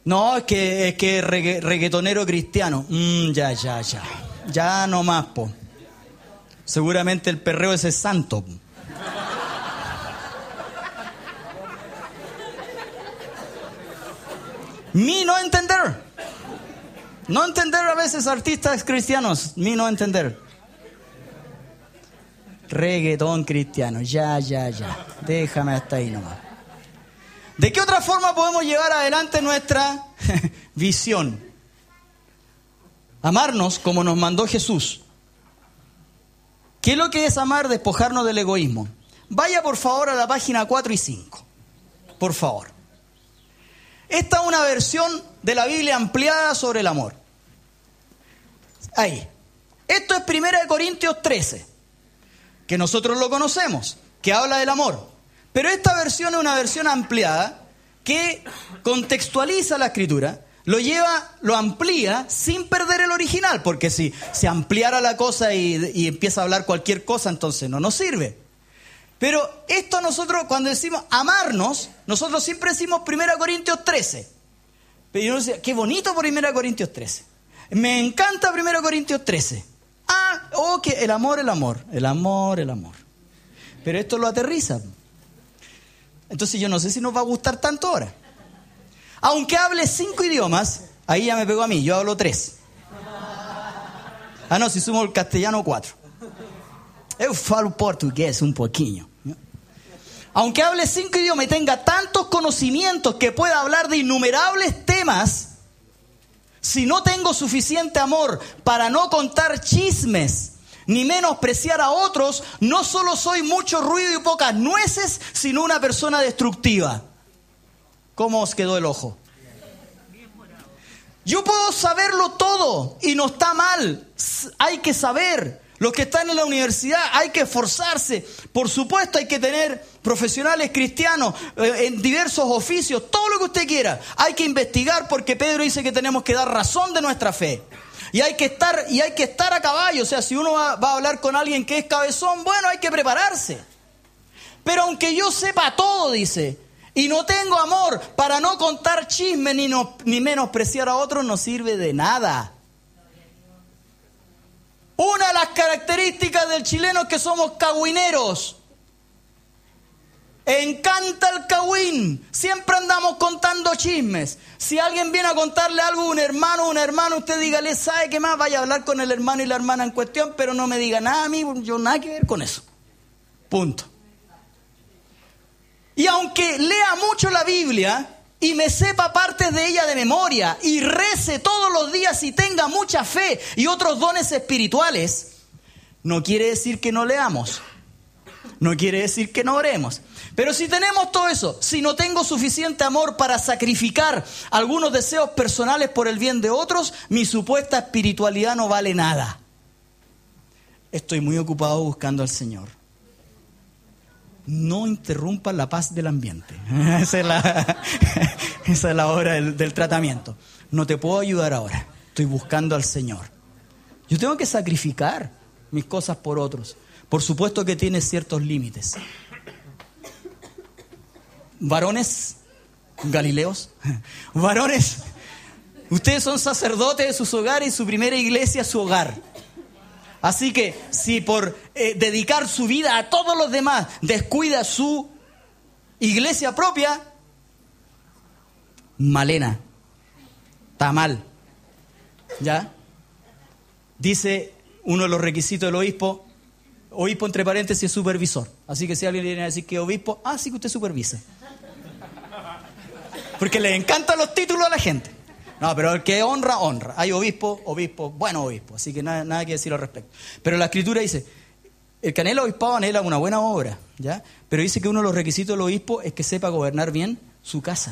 No, es que reggaetonero cristiano. Ya no más, po. Seguramente el perreo ese es santo. No entender. No entender a veces artistas cristianos. No entender. Reggaetón cristiano. Ya. Déjame hasta ahí nomás. ¿De qué otra forma podemos llevar adelante nuestra visión? Amarnos como nos mandó Jesús. ¿Qué es lo que es amar? Despojarnos del egoísmo. Vaya por favor a la página 4 y 5. Por favor. Esta es una versión de la Biblia ampliada sobre el amor. Ahí. Esto es 1 Corintios 13, que nosotros lo conocemos, que habla del amor. Pero esta versión es una versión ampliada que contextualiza la Escritura, lo amplía sin perder el original, porque si se ampliara la cosa y empieza a hablar cualquier cosa, entonces no nos sirve. Pero esto nosotros, cuando decimos amarnos, nosotros siempre decimos 1 Corintios 13. Pero yo no sé, qué bonito por 1 Corintios 13. Me encanta 1 Corintios 13. Que el amor. Pero esto lo aterriza. Entonces yo no sé si nos va a gustar tanto ahora. Aunque hable 5 idiomas, ahí ya me pegó a mí, yo hablo 3. No, si sumo el castellano 4. Eu falo portugués un poquillo. Aunque hable 5 idiomas y tenga tantos conocimientos que pueda hablar de innumerables temas, si no tengo suficiente amor para no contar chismes ni menospreciar a otros, no solo soy mucho ruido y pocas nueces, sino una persona destructiva. ¿Cómo os quedó el ojo? Yo puedo saberlo todo y no está mal. Hay que saber. Los que están en la universidad hay que esforzarse. Por supuesto hay que tener profesionales cristianos en diversos oficios, todo lo que usted quiera. Hay que investigar porque Pedro dice que tenemos que dar razón de nuestra fe. Y hay que estar a caballo. O sea, si uno va a hablar con alguien que es cabezón, bueno, hay que prepararse. Pero aunque yo sepa todo, dice, y no tengo amor para no contar chismes ni menospreciar a otros, no sirve de nada. Una de las características del chileno es que somos cagüineros. Encanta el cagüín. Siempre andamos contando chismes. Si alguien viene a contarle algo a un hermano o una hermana, usted dígale, ¿sabe qué más? Vaya a hablar con el hermano y la hermana en cuestión, pero no me diga nada a mí, yo nada que ver con eso. Punto. Y aunque lea mucho la Biblia y me sepa partes de ella de memoria y rece todos los días y tenga mucha fe y otros dones espirituales, no quiere decir que no leamos. No quiere decir que no oremos. Pero si tenemos todo eso, si no tengo suficiente amor para sacrificar algunos deseos personales por el bien de otros, mi supuesta espiritualidad no vale nada. Estoy muy ocupado buscando al Señor. No interrumpan la paz del ambiente. Esa es la hora del tratamiento. No te puedo ayudar ahora. Estoy buscando al Señor. Yo tengo que sacrificar mis cosas por otros. Por supuesto que tiene ciertos límites. Varones galileos, varones, ustedes son sacerdotes de sus hogares y su primera iglesia es su hogar. Así que si por dedicar su vida a todos los demás descuida su iglesia propia, Malena, está mal. ¿Ya? Dice uno de los requisitos del obispo entre paréntesis es supervisor. Así que si alguien viene a decir que es obispo, sí que usted supervisa. Porque le encantan los títulos a la gente. No, pero el que honra, honra. Hay obispo, bueno obispo. Así que nada que decir al respecto. Pero la Escritura dice, el que anhela obispado anhela una buena obra, ¿ya? Pero dice que uno de los requisitos del obispo es que sepa gobernar bien su casa.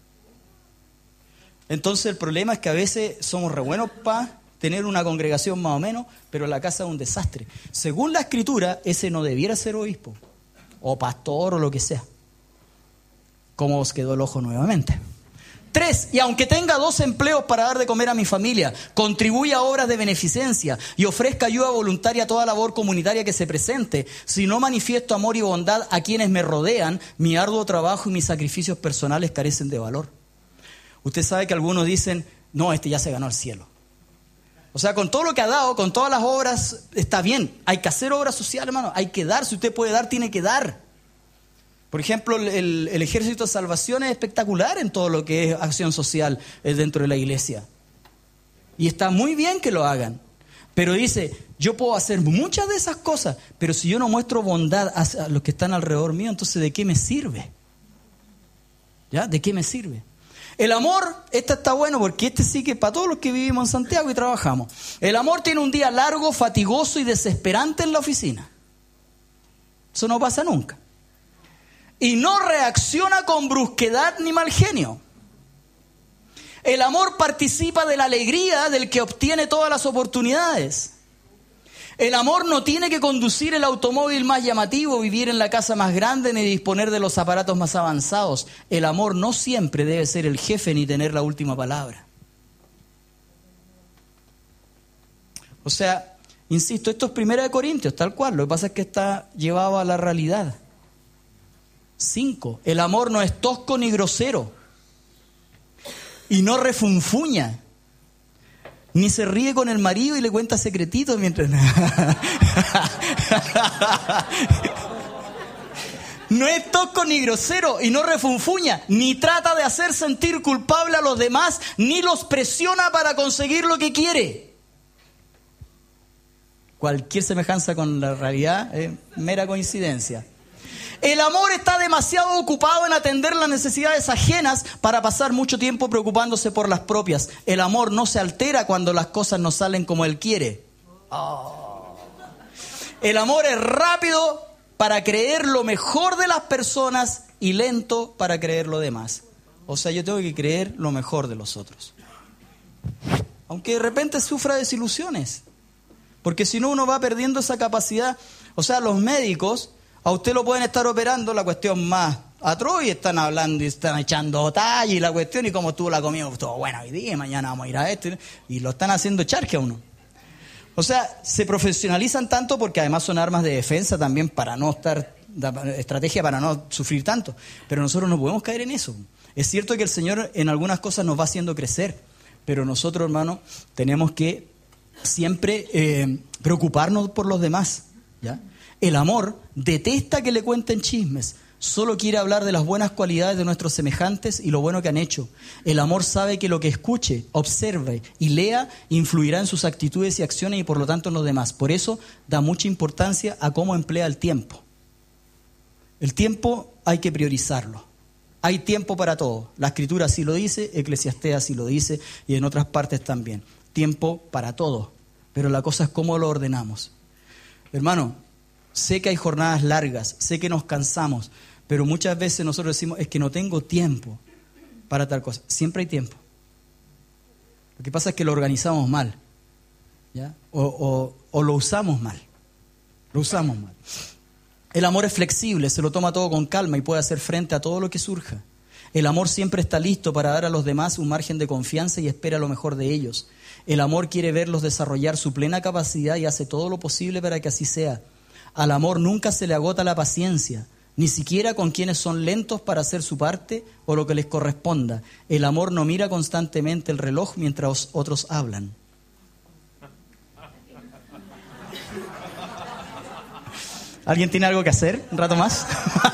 Entonces el problema es que a veces somos re buenos para tener una congregación más o menos, pero la casa es un desastre. Según la Escritura, ese no debiera ser obispo, o pastor, o lo que sea. ¿Cómo os quedó el ojo nuevamente? 3, y aunque tenga 2 empleos para dar de comer a mi familia, contribuya a obras de beneficencia y ofrezca ayuda voluntaria a toda labor comunitaria que se presente, si no manifiesto amor y bondad a quienes me rodean, mi arduo trabajo y mis sacrificios personales carecen de valor. Usted sabe que algunos dicen, no, este ya se ganó el cielo. O sea, con todo lo que ha dado, con todas las obras, está bien. Hay que hacer obras sociales, hermano. Hay que dar. Si usted puede dar, tiene que dar. Por ejemplo, el Ejército de Salvación es espectacular en todo lo que es acción social dentro de la iglesia. Y está muy bien que lo hagan. Pero dice, yo puedo hacer muchas de esas cosas, pero si yo no muestro bondad a los que están alrededor mío, entonces ¿de qué me sirve? ¿Ya? ¿De qué me sirve? El amor, está bueno porque sí que para todos los que vivimos en Santiago y trabajamos. El amor tiene un día largo, fatigoso y desesperante en la oficina. Eso no pasa nunca. Y no reacciona con brusquedad ni mal genio. El amor participa de la alegría del que obtiene todas las oportunidades. El amor no tiene que conducir el automóvil más llamativo, vivir en la casa más grande, ni disponer de los aparatos más avanzados. El amor no siempre debe ser el jefe ni tener la última palabra. O sea, insisto, esto es 1 Corintios, tal cual. Lo que pasa es que está llevado a la realidad. 5. El amor no es tosco ni grosero. Y no refunfuña. Ni se ríe con el marido y le cuenta secretitos mientras... No es tosco ni grosero y no refunfuña, ni trata de hacer sentir culpable a los demás, ni los presiona para conseguir lo que quiere. Cualquier semejanza con la realidad es mera coincidencia. El amor está demasiado ocupado en atender las necesidades ajenas para pasar mucho tiempo preocupándose por las propias. El amor no se altera cuando las cosas no salen como él quiere. Oh. El amor es rápido para creer lo mejor de las personas y lento para creer lo demás. O sea, yo tengo que creer lo mejor de los otros. Aunque de repente sufra desilusiones. Porque si no, uno va perdiendo esa capacidad. O sea, los médicos... A usted lo pueden estar operando la cuestión más atroz y están hablando y están echando talla y la cuestión y como estuvo la comida, estuvo bueno hoy día, mañana vamos a ir a esto y lo están haciendo charque a uno. O sea, se profesionalizan tanto porque además son armas de defensa también para no estar, estrategia para no sufrir tanto. Pero nosotros no podemos caer en eso. Es cierto que el Señor en algunas cosas nos va haciendo crecer, pero nosotros, hermanos, tenemos que siempre preocuparnos por los demás, ¿ya? El amor detesta que le cuenten chismes, solo quiere hablar de las buenas cualidades de nuestros semejantes y lo bueno que han hecho. El amor sabe que lo que escuche, observe y lea influirá en sus actitudes y acciones y por lo tanto en los demás. Por eso da mucha importancia a cómo emplea el tiempo. El tiempo hay que priorizarlo. Hay tiempo para todo. La Escritura así lo dice, Eclesiastés así lo dice y en otras partes también. Tiempo para todo. Pero la cosa es cómo lo ordenamos. Hermano, sé que hay jornadas largas, sé que nos cansamos, pero muchas veces nosotros decimos, es que no tengo tiempo para tal cosa. Siempre hay tiempo. Lo que pasa es que lo organizamos mal, ¿ya? O lo usamos mal. Lo usamos mal. El amor es flexible, se lo toma todo con calma y puede hacer frente a todo lo que surja. El amor siempre está listo para dar a los demás un margen de confianza y espera lo mejor de ellos. El amor quiere verlos desarrollar su plena capacidad y hace todo lo posible para que así sea. Al amor nunca se le agota la paciencia, ni siquiera con quienes son lentos para hacer su parte o lo que les corresponda. El amor no mira constantemente el reloj mientras otros hablan. ¿Alguien tiene algo que hacer? ¿Un rato más?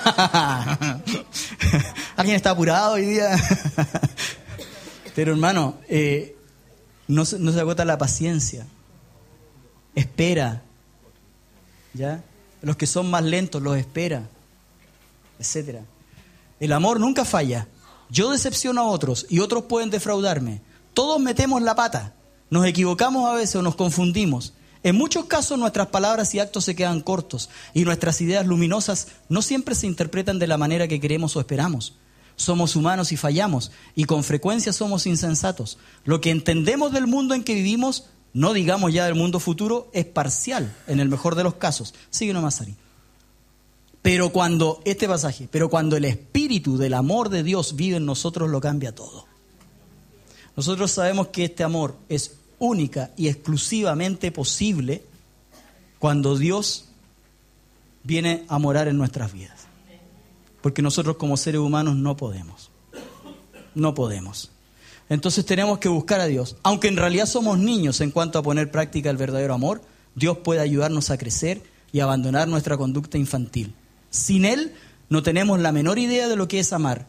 ¿Alguien está apurado hoy día? Pero hermano, no se agota la paciencia. Espera. ¿Ya? Los que son más lentos los espera, etcétera. El amor nunca falla. Yo decepciono a otros y otros pueden defraudarme. Todos metemos la pata. Nos equivocamos a veces o nos confundimos. En muchos casos nuestras palabras y actos se quedan cortos y nuestras ideas luminosas no siempre se interpretan de la manera que queremos o esperamos. Somos humanos y fallamos y con frecuencia somos insensatos. Lo que entendemos del mundo en que vivimos, no digamos ya del mundo futuro, es parcial en el mejor de los casos. Sigue nomás, Ari. Pero cuando el espíritu del amor de Dios vive en nosotros, lo cambia todo. Nosotros sabemos que este amor es única y exclusivamente posible cuando Dios viene a morar en nuestras vidas. Porque nosotros como seres humanos no podemos. No podemos. entonces tenemos que buscar a Dios. Aunque en realidad somos niños en cuanto a poner en práctica el verdadero amor, Dios puede ayudarnos a crecer y abandonar nuestra conducta infantil. Sin Él no tenemos la menor idea de lo que es amar